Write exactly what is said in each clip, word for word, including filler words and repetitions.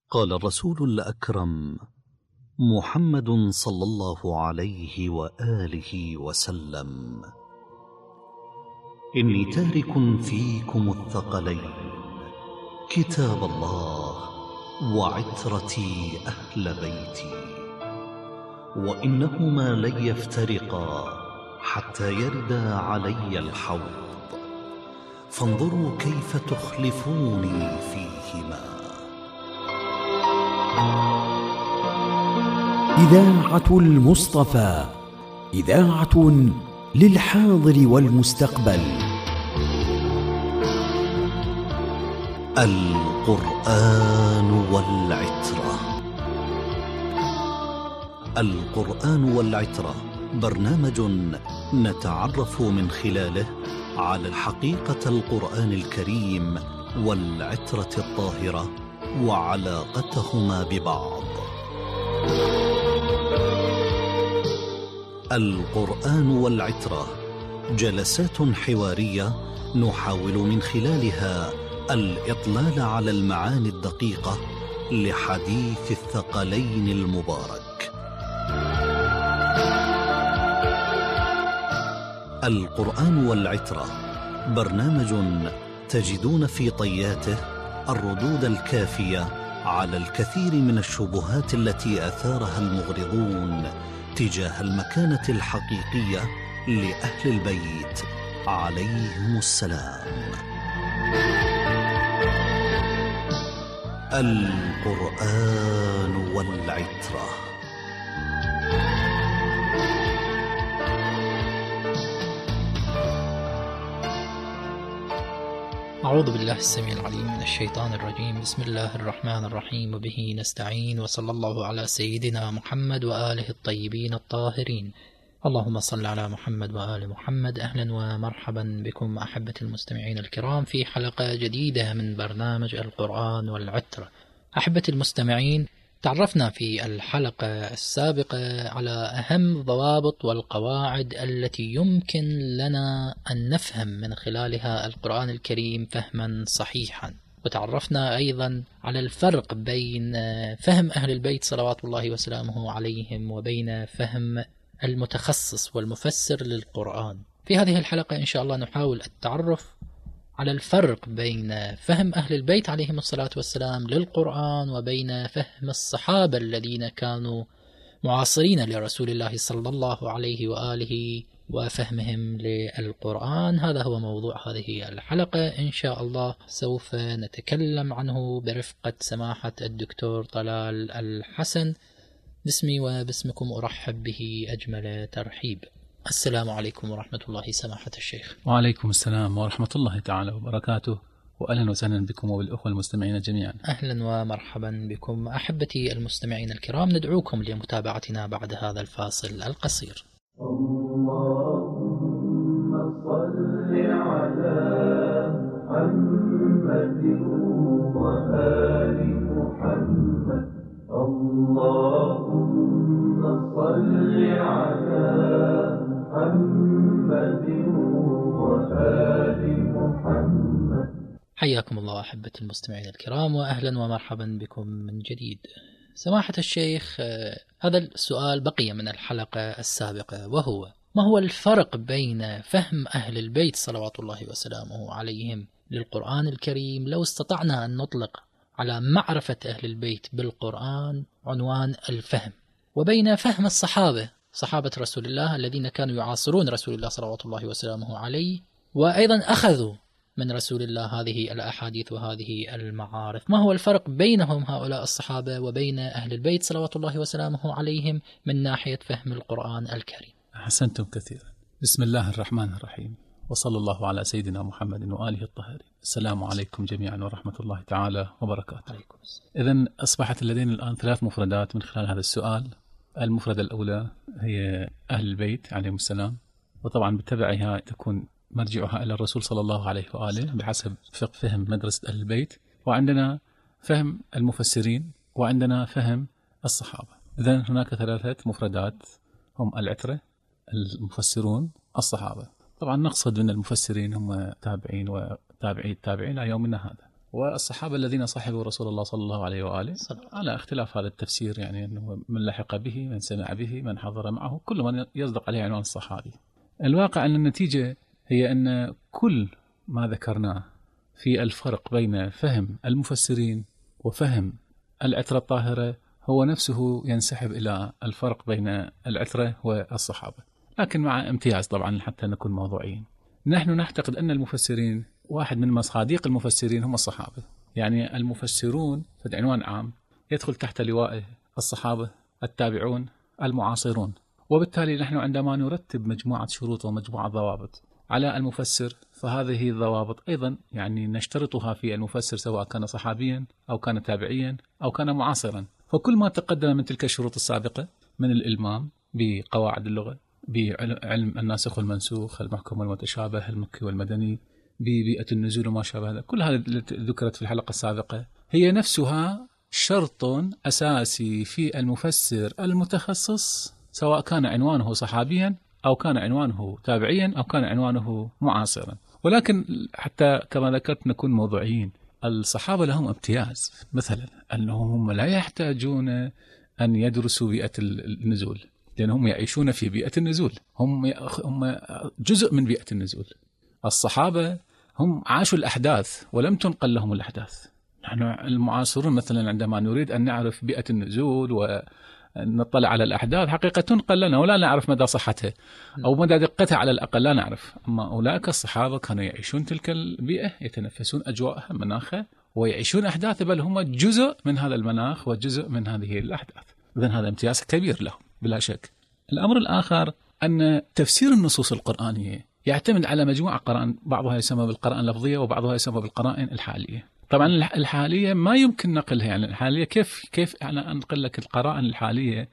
قال الرسول الأكرم محمد صلى الله عليه وآله وسلم: إني تارك فيكم الثقلين، كتاب الله وعترتي أهل بيتي، وإنهما لن يفترقا حتى يردا علي الحوض، فانظروا كيف تخلفوني فيهما. إذاعة المصطفى، إذاعة للحاضر والمستقبل. القرآن والعترة. القرآن والعترة برنامج نتعرف من خلاله على الحقيقة القرآن الكريم والعترة الطاهرة وعلاقتهما ببعض. القرآن والعترة جلسات حوارية نحاول من خلالها الإطلال على المعاني الدقيقة لحديث الثقلين المبارك. القرآن والعترة برنامج تجدون في طياته الردود الكافية على الكثير من الشبهات التي أثارها المغرضون تجاه المكانة الحقيقية لأهل البيت عليهم السلام. القرآن والعترة. أعوذ بالله السميع العليم من الشيطان الرجيم. بسم الله الرحمن الرحيم، وبه نستعين، وصلى الله على سيدنا محمد وآله الطيبين الطاهرين. اللهم صل على محمد وآل محمد. أهلا ومرحبا بكم أحبة المستمعين الكرام في حلقة جديدة من برنامج القرآن والعترة. أحبة المستمعين، تعرفنا في الحلقة السابقة على أهم ضوابط والقواعد التي يمكن لنا أن نفهم من خلالها القرآن الكريم فهما صحيحا، وتعرفنا أيضا على الفرق بين فهم أهل البيت صلوات الله وسلامه عليهم وبين فهم المتخصص والمفسر للقرآن. في هذه الحلقة إن شاء الله نحاول التعرف على الفرق بين فهم أهل البيت عليهم الصلاة والسلام للقرآن وبين فهم الصحابة الذين كانوا معاصرين لرسول الله صلى الله عليه وآله وفهمهم للقرآن. هذا هو موضوع هذه الحلقة إن شاء الله، سوف نتكلم عنه برفقة سماحة الدكتور طلال الحسن. باسمي وباسمكم أرحب به أجمل ترحيب. السلام عليكم ورحمة الله سماحة الشيخ. وعليكم السلام ورحمة الله تعالى وبركاته، وأهلا وسهلا بكم وبالأخوة المستمعين جميعا. أهلا ومرحبا بكم أحبتي المستمعين الكرام. ندعوكم لمتابعتنا بعد هذا الفاصل القصير. اللهم صل على محمد وآل محمد. اللهم صل على محمد وآل محمد. حياكم الله أحبتي المستمعين الكرام، وأهلا ومرحبا بكم من جديد. سماحة الشيخ، هذا السؤال بقي من الحلقة السابقة، وهو: ما هو الفرق بين فهم أهل البيت صلوات الله وسلامه عليهم للقرآن الكريم، لو استطعنا أن نطلق على معرفة أهل البيت بالقرآن عنوان الفهم، وبين فهم الصحابة صحابة رسول الله الذين كانوا يعاصرون رسول الله صلوات الله وسلامه عليه، وأيضا أخذوا من رسول الله هذه الأحاديث وهذه المعارف؟ ما هو الفرق بينهم هؤلاء الصحابة وبين أهل البيت صلوات الله وسلامه عليهم من ناحية فهم القرآن الكريم؟ أحسنتم كثيرا. بسم الله الرحمن الرحيم، وصلى الله على سيدنا محمد وآله الطاهرين. السلام عليكم جميعا ورحمة الله تعالى وبركاته. إذن أصبحت لدينا الآن ثلاث مفردات من خلال هذا السؤال. المفردة الأولى هي أهل البيت عليهم السلام، وطبعا بتبعها تكون مرجعها إلى الرسول صلى الله عليه وآله بحسب فهم مدرسة أهل البيت، وعندنا فهم المفسرين، وعندنا فهم الصحابة. إذن هناك ثلاثة مفردات هم العترة، المفسرون، الصحابة. طبعا نقصد من المفسرين هم تابعين وتابعي التابعين إلى يومنا هذا. والصحابة الذين صحبوا رسول الله صلى الله عليه وآله على اختلاف هذا التفسير، يعني أنه من لحق به، من سمع به، من حضر معه، كل من يصدق عليه عنوان الصحابي. الواقع أن النتيجة هي أن كل ما ذكرناه في الفرق بين فهم المفسرين وفهم العترة الطاهرة هو نفسه ينسحب إلى الفرق بين العترة والصحابة، لكن مع امتياز طبعا حتى نكون موضوعيين. نحن نعتقد أن المفسرين، واحد من مصادق المفسرين هم الصحابة، يعني المفسرون في عنوان عام يدخل تحت لواء الصحابة، التابعون، المعاصرون. وبالتالي نحن عندما نرتب مجموعة شروط ومجموعة ضوابط على المفسر، فهذه الضوابط أيضا يعني نشترطها في المفسر سواء كان صحابيا أو كان تابعيا أو كان معاصرا. فكل ما تقدم من تلك الشروط السابقة من الإلمام بقواعد اللغة، بعلم الناسخ والمنسوخ، المحكم والمتشابه، المكي والمدني، ببيئة النزول وما شابه هذا، كل هذه التي ذكرت في الحلقة السابقة هي نفسها شرط أساسي في المفسر المتخصص، سواء كان عنوانه صحابيا أو كان عنوانه تابعيا أو كان عنوانه معاصرا. ولكن حتى كما ذكرت نكون موضوعيين، الصحابة لهم امتياز، مثلا أنهم هم لا يحتاجون أن يدرسوا بيئة النزول، لأنهم يعيشون في بيئة النزول، هم هم جزء من بيئة النزول. الصحابة هم عاشوا الأحداث ولم تنقل لهم الأحداث. نحن المعاصرون مثلا عندما نريد أن نعرف بيئة النزول ونطلع على الأحداث، حقيقة تنقل لنا ولا نعرف مدى صحتها أو مدى دقتها على الأقل لا نعرف. أما أولئك الصحابة كانوا يعيشون تلك البيئة، يتنفسون أجواءها، مناخها، ويعيشون أحداث، بل هم جزء من هذا المناخ وجزء من هذه الأحداث. إذن هذا امتياز كبير لهم بلا شك. الأمر الآخر أن تفسير النصوص القرآنية يعتمد على مجموعة قرائن، بعضها يسمى بالقرائن اللفظية وبعضها يسمى بالقرائن الحالية. طبعا الحالية ما يمكن نقلها، يعني الحالية كيف كيف أنا أنقل لك القرائن الحالية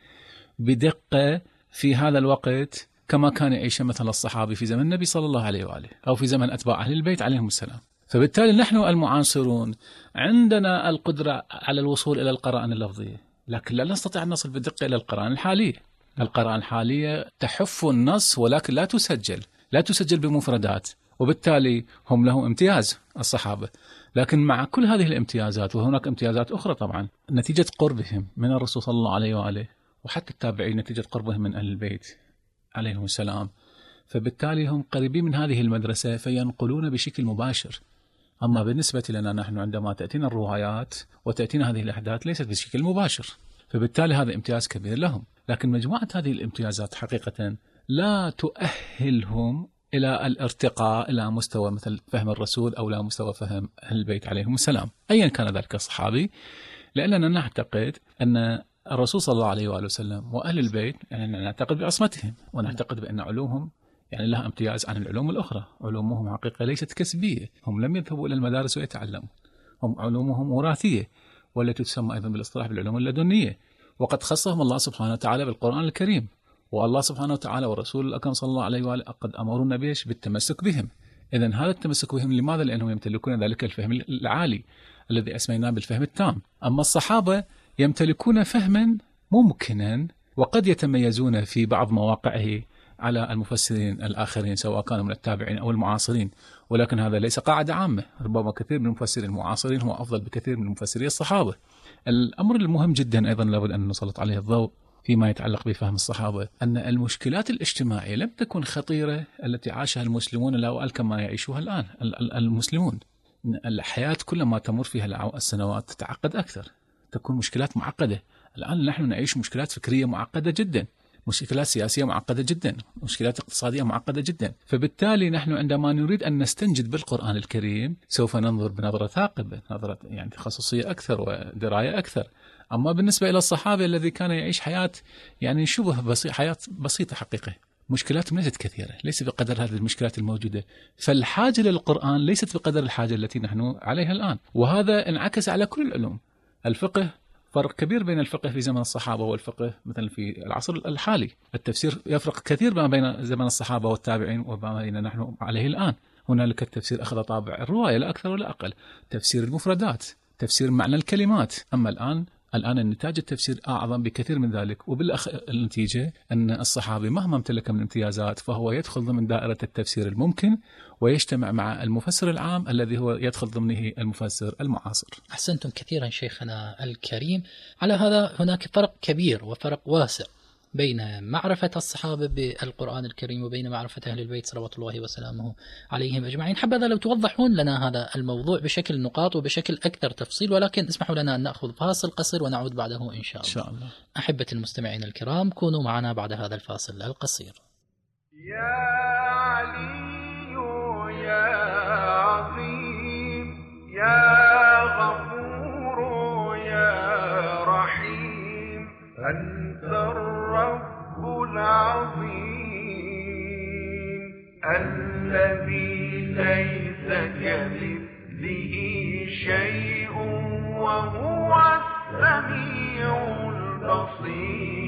بدقة في هذا الوقت كما كان يعيش مثلا الصحابي في زمن النبي صلى الله عليه وآله أو في زمن أتباع أهل البيت عليهم السلام. فبالتالي نحن المعاصرون عندنا القدرة على الوصول إلى القرائن اللفظية، لكن لا نستطيع أن نصل بدقة إلى القرائن الحالية. القرائن الحالية تحف النص ولكن لا تسجل، لا تسجل بمفردات، وبالتالي هم لهم امتياز الصحابة. لكن مع كل هذه الامتيازات، وهناك امتيازات أخرى طبعا، نتيجة قربهم من الرسول صلى الله عليه وآله وحتى التابعين، نتيجة قربهم من أهل البيت عليهم السلام، فبالتالي هم قريبين من هذه المدرسة فينقلون بشكل مباشر. أما بالنسبة لنا نحن عندما تأتينا الروايات وتأتينا هذه الأحداث ليست بشكل مباشر، فبالتالي هذا امتياز كبير لهم. لكن مجموعة هذه الامتيازات حقيقة لا تؤهلهم إلى الارتقاء إلى مستوى مثل فهم الرسول أو لا مستوى فهم أهل البيت عليهم السلام أيا كان ذلك الصحابي، لأننا نعتقد أن الرسول صلى الله عليه وآله وسلم وأهل البيت يعني نعتقد بعصمتهم، ونعتقد بأن علومهم يعني لها امتياز عن العلوم الأخرى. علومهم حقيقة ليست كسبية، هم لم يذهبوا إلى المدارس ويتعلموا، هم علومهم وراثية، والتي تسمى أيضا بالاصطلاح بالعلوم اللدنية، وقد خصهم الله سبحانه وتعالى بالقرآن الكريم. والله سبحانه وتعالى والرسول الأكرم صلى الله عليه وآله قد أمرنا بيش بالتمسك بهم. إذن هذا التمسك بهم لماذا؟ لأنهم يمتلكون ذلك الفهم العالي الذي أسميناه بالفهم التام. أما الصحابة يمتلكون فهما ممكنا وقد يتميزون في بعض مواقعه على المفسرين الآخرين سواء كانوا من التابعين أو المعاصرين، ولكن هذا ليس قاعدة عامة. ربما كثير من المفسرين المعاصرين هو أفضل بكثير من مفسري الصحابة. الأمر المهم جدا أيضا لابد أن نسلط عليه الضوء فيما يتعلق بفهم الصحابة أن المشكلات الاجتماعية لم تكن خطيرة التي عاشها المسلمون لا كما يعيشوها الآن المسلمون. الحياة كلما تمر فيها السنوات تتعقد أكثر، تكون مشكلات معقدة. الآن نحن نعيش مشكلات فكرية معقدة جدا، مشكلات سياسية معقدة جدا، مشكلات اقتصادية معقدة جدا. فبالتالي نحن عندما نريد أن نستنجد بالقرآن الكريم سوف ننظر بنظرة ثاقبة، نظرة يعني تخصصية أكثر ودراية أكثر. أما بالنسبة إلى الصحابة الذي كان يعيش حياة يعني شبه بسيط، حياة بسيطة حقيقة، مشكلاتهم ليست كثيرة، ليس بقدر هذه المشكلات الموجودة. فالحاجة للقرآن ليست بقدر الحاجة التي نحن عليها الآن، وهذا انعكس على كل العلوم. الفقه فرق كبير بين الفقه في زمن الصحابة والفقه مثلا في العصر الحالي. التفسير يفرق كثير ما بين زمن الصحابة والتابعين وما بين نحن عليه الآن. هنالك التفسير أخذ طابع الرواية لا أكثر ولا أقل، تفسير المفردات، تفسير معنى الكلمات. أما الآن الآن النتاج التفسير أعظم بكثير من ذلك، وبالنتيجة أن الصحابي مهما امتلك من امتيازات فهو يدخل ضمن دائرة التفسير الممكن، ويجتمع مع المفسر العام الذي هو يدخل ضمنه المفسر المعاصر. أحسنتم كثيرا شيخنا الكريم. على هذا هناك فرق كبير وفرق واسع بين معرفة الصحابة بالقرآن الكريم وبين معرفة أهل البيت صلوات الله وسلامه عليهم أجمعين. حبذا لو توضحون لنا هذا الموضوع بشكل نقاط وبشكل أكثر تفصيل، ولكن اسمحوا لنا أن نأخذ فاصل قصير ونعود بعده إن شاء الله. إن شاء الله. أحبة المستمعين الكرام، كونوا معنا بعد هذا الفاصل القصير. يا علي يا عظيم يا غفور يا رحيم، أنت الرب العظيم الذي ليس كمثله شيء وهو السميع البصير.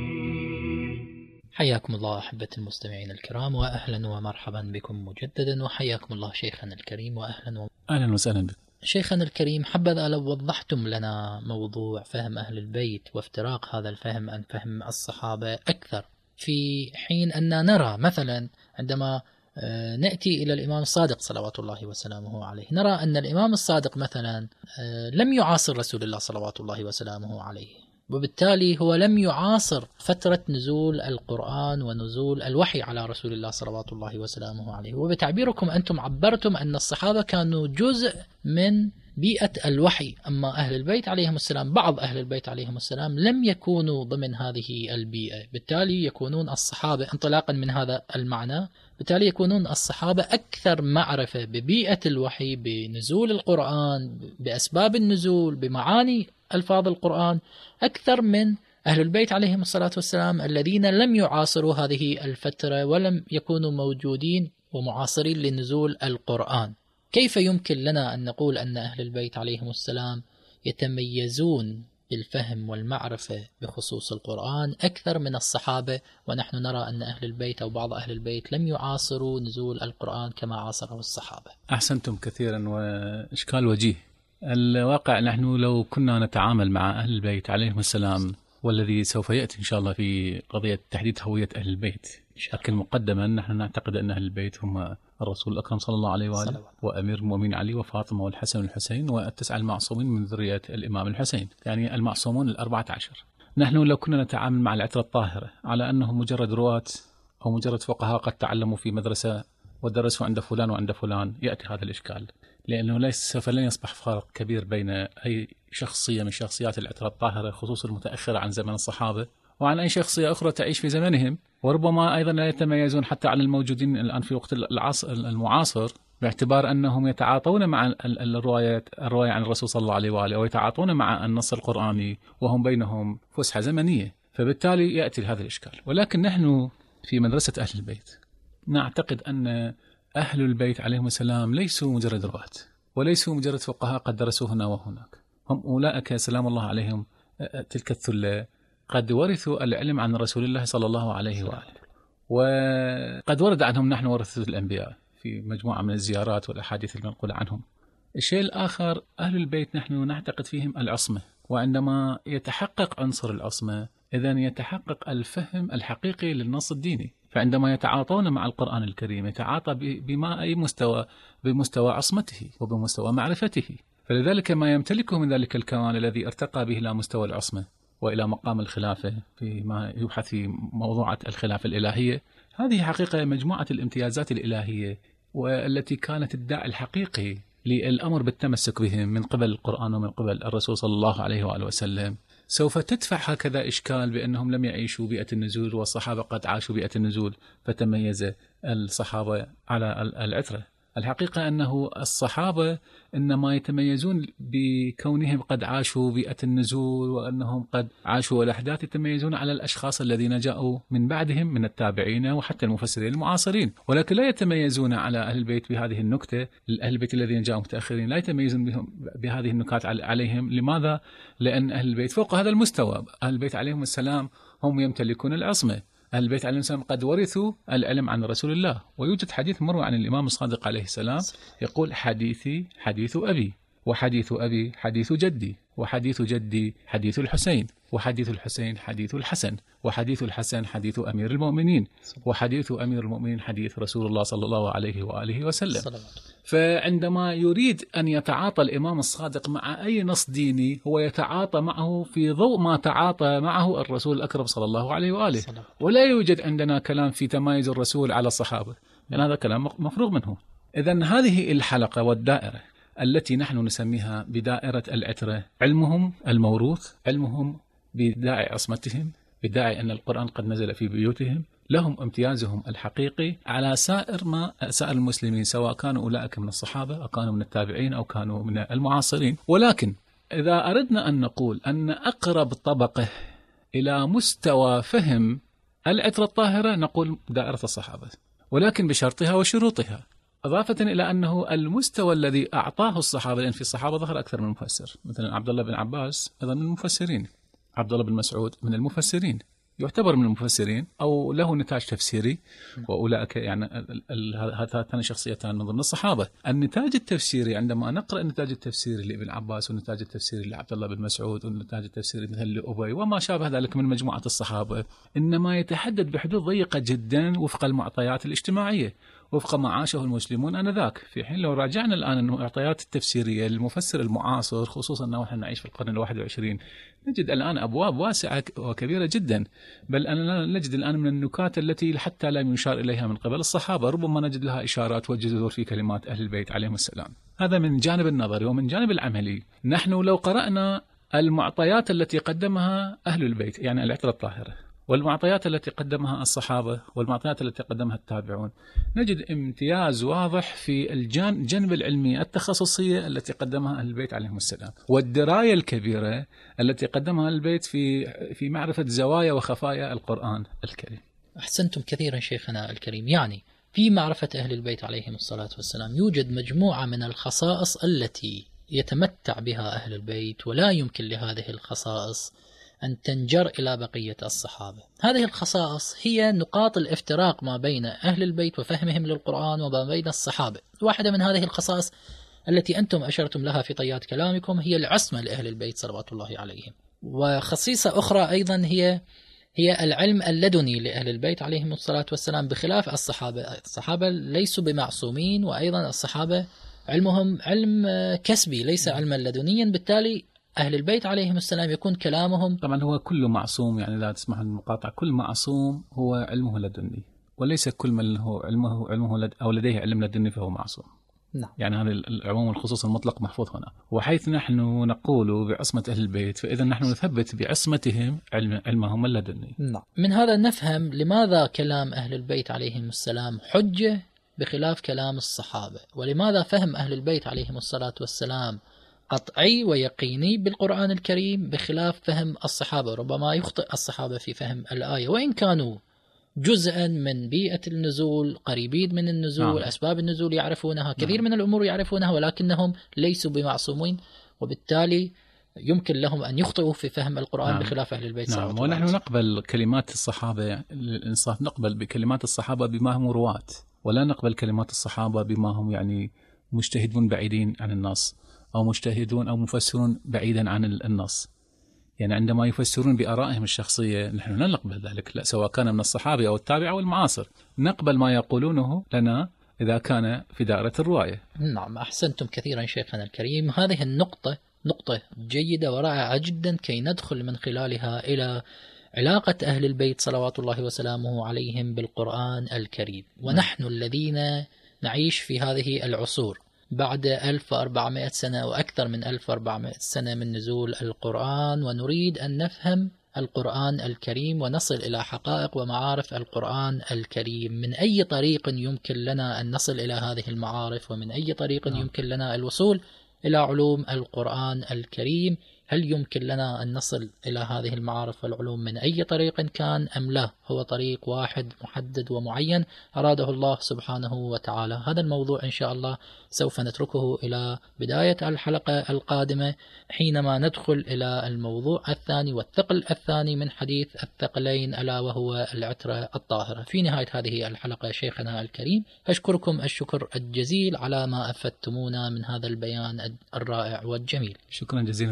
حياكم الله أحبة المستمعين الكرام، وأهلا ومرحبا بكم مجددا، وحياكم الله شيخنا الكريم، وأهلا و... أهلا وسهلا بك شيخنا الكريم. حبذا لو وضحتم لنا موضوع فهم أهل البيت وافتراق هذا الفهم عن فهم الصحابة أكثر، في حين أن نرى مثلا عندما نأتي إلى الإمام الصادق صلوات الله وسلامه عليه، نرى أن الإمام الصادق مثلا لم يعاصر رسول الله صلوات الله وسلامه عليه، وبالتالي هو لم يعاصر فترة نزول القرآن ونزول الوحي على رسول الله صلوات الله وسلامه عليه. وبتعبيركم أنتم عبرتم أن الصحابة كانوا جزء من بيئة الوحي، أما أهل البيت عليهم السلام، بعض أهل البيت عليهم السلام لم يكونوا ضمن هذه البيئة، بالتالي يكونون الصحابة انطلاقا من هذا المعنى، بالتالي يكونون الصحابة أكثر معرفة ببيئة الوحي، بنزول القرآن، بأسباب النزول، بمعاني ألفاظ القرآن، أكثر من أهل البيت عليهم الصلاة والسلام الذين لم يعاصروا هذه الفترة ولم يكونوا موجودين ومعاصرين لنزول القرآن. كيف يمكن لنا أن نقول أن أهل البيت عليهم السلام يتميزون بالفهم والمعرفة بخصوص القرآن أكثر من الصحابة، ونحن نرى أن أهل البيت أو بعض أهل البيت لم يعاصروا نزول القرآن كما عاصره الصحابة؟ أحسنتم كثيرا، وإشكال وجيه. الواقع نحن لو كنا نتعامل مع أهل البيت عليهم السلام، والذي سوف يأتي إن شاء الله في قضية تحديد هوية أهل البيت، لكن مقدما نحن نعتقد أن أهل البيت هم الرسول الأكرم صلى الله عليه وآله، وأمير المؤمنين علي وفاطمة والحسن والحسين والتسعة المعصومين من ذرية الإمام الحسين، يعني المعصومون الأربعة عشر. نحن لو كنا نتعامل مع العترة الطاهرة على أنهم مجرد رواة أو مجرد فقهاء قد تعلموا في مدرسة ودرسوا عند فلان وعند فلان، يأتي هذا الإشكال، لأنه ليس سوف لن يصبح فرق كبير بين أي شخصية من شخصيات العترة الطاهرة خصوصا المتأخرة عن زمن الصحابة وعن أي شخصية أخرى تعيش في زمنهم، وربما أيضا لا يتميزون حتى عن الموجودين الآن في وقت العصر المعاصر، باعتبار أنهم يتعاطون مع الروايات الرواية عن الرسول صلى الله عليه وآله، ويتعاطون مع النص القرآني وهم بينهم فسحة زمنية، فبالتالي يأتي هذا الإشكال. ولكن نحن في مدرسة أهل البيت نعتقد أن أهل البيت عليهم السلام ليسوا مجرد رواة، وليسوا مجرد فقهاء قد درسوا هنا وهناك، هم أولئك سلام الله عليهم تلك الثلة قد ورثوا العلم عن رسول الله صلى الله عليه وآله، وقد ورد عنهم نحن ورثة الأنبياء في مجموعة من الزيارات والأحاديث المنقولة عنهم. الشيء الآخر، أهل البيت نحن نعتقد فيهم العصمة، وعندما يتحقق عنصر العصمة إذن يتحقق الفهم الحقيقي للنص الديني، فعندما يتعاطون مع القرآن الكريم يتعاطى بما أي مستوى، بمستوى عصمته وبمستوى معرفته، فلذلك ما يمتلكه من ذلك الكمال الذي ارتقى به إلى مستوى العصمة وإلى مقام الخلافة فيما يبحث في موضوعة الخلافة الإلهية، هذه حقيقة مجموعة الامتيازات الإلهية والتي كانت الداعي الحقيقي للأمر بالتمسك بهم من قبل القرآن ومن قبل الرسول صلى الله عليه وآله وسلم. سوف تدفع هكذا إشكال بأنهم لم يعيشوا بيئة النزول والصحابة قد عاشوا بيئة النزول فتميز الصحابة على العترة. الحقيقة أنه الصحابة إنما يتميزون بكونهم قد عاشوا بيئة النزول، وأنهم قد عاشوا الأحداث، يتميزون على الأشخاص الذين جاءوا من بعدهم من التابعين وحتى المفسرين المعاصرين، ولكن لا يتميزون على أهل البيت بهذه النكتة. أهل البيت الذين جاءوا متأخرين لا يتميزون بهم بهذه النكات عليهم. لماذا؟ لأن أهل البيت فوق هذا المستوى، أهل البيت عليهم السلام هم يمتلكون العصمة، أهل البيت عليهم السلام قد ورثوا العلم عن رسول الله. ويوجد حديث مروي عن الإمام الصادق عليه السلام يقول: حديثي حديث أبي، وحديث أبي حديث جدي، وحديث جدي حديث الحسين، وحديث الحسين حديث الحسن، وحديث الحسن حديث أمير المؤمنين، وحديث أمير المؤمنين حديث رسول الله صلى الله عليه وآله وسلم. فعندما يريد أن يتعاطى الإمام الصادق مع أي نص ديني هو يتعاطى معه في ضوء ما تعاطى معه الرسول الأكرم صلى الله عليه وآله، ولا يوجد عندنا كلام في تمايز الرسول على الصحابة، يعني هذا كلام مفروغ منه. إذن هذه الحلقة والدائرة التي نحن نسميها بدائرة العترة، علمهم الموروث، علمهم بداعي عصمتهم، بداعي أن القرآن قد نزل في بيوتهم، لهم امتيازهم الحقيقي على سائر ما سائر المسلمين، سواء كانوا أولئك من الصحابة أو كانوا من التابعين أو كانوا من المعاصرين. ولكن إذا أردنا أن نقول أن أقرب طبقة إلى مستوى فهم العترة الطاهرة نقول دائرة الصحابة، ولكن بشرطها وشروطها، إضافة إلى أنه المستوى الذي أعطاه الصحابة، لأن في الصحابة ظهر أكثر من مفسر، مثلا عبد الله بن عباس أيضا من المفسرين، عبد الله بن مسعود من المفسرين، يعتبر من المفسرين أو له نتاج تفسيري، وأولئك يعني هاتان شخصيتان من ضمن الصحابة. النتاج التفسيري عندما نقرأ النتاج التفسيري لابن عباس والنتاج التفسيري لعبد الله بن مسعود والنتاج التفسيري مثل لأبي وما شابه ذلك من مجموعة الصحابة، إنما يتحدد بحدود ضيقة جدا وفق المعطيات الاجتماعية، وفق ما عاشه المسلمون آنذاك. في حين لو راجعنا الآن المعطيات التفسيرية للمفسر المعاصر، خصوصا أنه نحن نعيش في القرن الواحد والعشرين، نجد الآن أبواب واسعة وكبيرة جدا، بل أننا نجد الآن من النكات التي حتى لم يشار إليها من قبل الصحابة ربما نجد لها إشارات وجذور في كلمات أهل البيت عليهم السلام. هذا من جانب النظري. ومن جانب العملي، نحن لو قرأنا المعطيات التي قدمها أهل البيت، يعني العترة الطاهرة، والمعطيات التي قدمها الصحابة والمعطيات التي قدمها التابعون، نجد امتياز واضح في الجانب العلمي التخصصية التي قدمها أهل البيت عليهم السلام، والدراية الكبيرة التي قدمها أهل البيت في في معرفة زوايا وخفايا القرآن الكريم. أحسنتم كثيرا شيخنا الكريم. يعني في معرفة أهل البيت عليهم الصلاة والسلام يوجد مجموعة من الخصائص التي يتمتع بها أهل البيت، ولا يمكن لهذه الخصائص أن تنجر إلى بقية الصحابة. هذه الخصائص هي نقاط الافتراق ما بين أهل البيت وفهمهم للقرآن وما بين الصحابة. واحدة من هذه الخصائص التي أنتم أشرتم لها في طيات كلامكم هي العصمة لأهل البيت صلوات الله عليهم. وخصيصة أخرى أيضا هي هي العلم اللدني لأهل البيت عليهم الصلاة والسلام، بخلاف الصحابة. الصحابة ليسوا بمعصومين، وأيضا الصحابة علمهم علم كسبي ليس علما لدنيا، بالتالي أهل البيت عليهم السلام يكون كلامهم طبعا هو كل معصوم، يعني لا تسمح المقاطعة، كل معصوم هو علمه لدني، وليس كل من هو علمه علمه لد أو لديه علم لدني فهو معصوم. نعم. يعني هذا العموم والخصوص المطلق محفوظ هنا. وحيث نحن نقول بعصمة أهل البيت، فإذا نحن نثبت بعصمتهم علم علمهم اللدني. نعم. من هذا نفهم لماذا كلام أهل البيت عليهم السلام حجة بخلاف كلام الصحابة، ولماذا فهم أهل البيت عليهم الصلاة والسلام قطعي ويقيني بالقرآن الكريم بخلاف فهم الصحابة. ربما يخطئ الصحابة في فهم الآية، وإن كانوا جزءا من بيئة النزول، قريبين من النزول، آه. أسباب النزول يعرفونها، كثير آه. من الأمور يعرفونها، ولكنهم ليسوا بمعصومين، وبالتالي يمكن لهم أن يخطئوا في فهم القرآن آه. بخلاف أهل البيت. نعم. ونحن نقبل كلمات الصحابة للإنصاف، نقبل بكلمات الصحابة بما هم رواة، ولا نقبل كلمات الصحابة بما هم يعني مجتهدون بعيدين عن النص، أو مجتهدون أو مفسرون بعيدا عن النص. يعني عندما يفسرون بآرائهم الشخصية نحن لا نقبل ذلك، لا، سواء كان من الصحابة أو التابع أو المعاصر، نقبل ما يقولونه لنا إذا كان في دائرة الرواية. نعم. أحسنتم كثيرا شيخنا الكريم. هذه النقطة نقطة جيدة ورائعة جدا كي ندخل من خلالها إلى علاقة أهل البيت صلوات الله وسلامه عليهم بالقرآن الكريم. ونحن الذين نعيش في هذه العصور بعد ألف وأربعمائة سنة وأكثر من ألف وأربعمائة سنة من نزول القرآن، ونريد أن نفهم القرآن الكريم ونصل إلى حقائق ومعارف القرآن الكريم. من أي طريق يمكن لنا أن نصل إلى هذه المعارف، ومن أي طريق يمكن لنا الوصول إلى علوم القرآن الكريم؟ هل يمكن لنا أن نصل إلى هذه المعارف والعلوم من أي طريق كان أم لا؟ هو طريق واحد محدد ومعين أراده الله سبحانه وتعالى. هذا الموضوع إن شاء الله سوف نتركه إلى بداية الحلقة القادمة، حينما ندخل إلى الموضوع الثاني والثقل الثاني من حديث الثقلين، ألا وهو العترة الطاهرة. في نهاية هذه الحلقة شيخنا الكريم أشكركم الشكر الجزيل على ما أفدتمونا من هذا البيان الرائع والجميل. شكرا جزيلا وبارك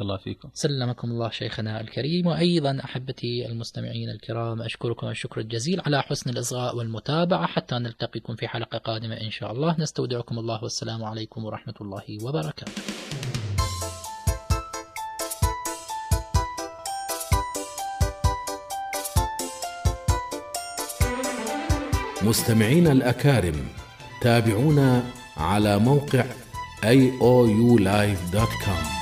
بارك الله فيكم. سلمكم الله شيخنا الكريم. وأيضا أحبتي المستمعين الكرام، أشكركم الشكر الجزيل على حسن الإصغاء والمتابعة، حتى نلتقيكم في حلقة قادمة إن شاء الله. نستودعكم الله والسلام عليكم ورحمة الله وبركاته. مستمعينا الأكارم، تابعونا على موقع إيه أو يو لايف دوت كوم.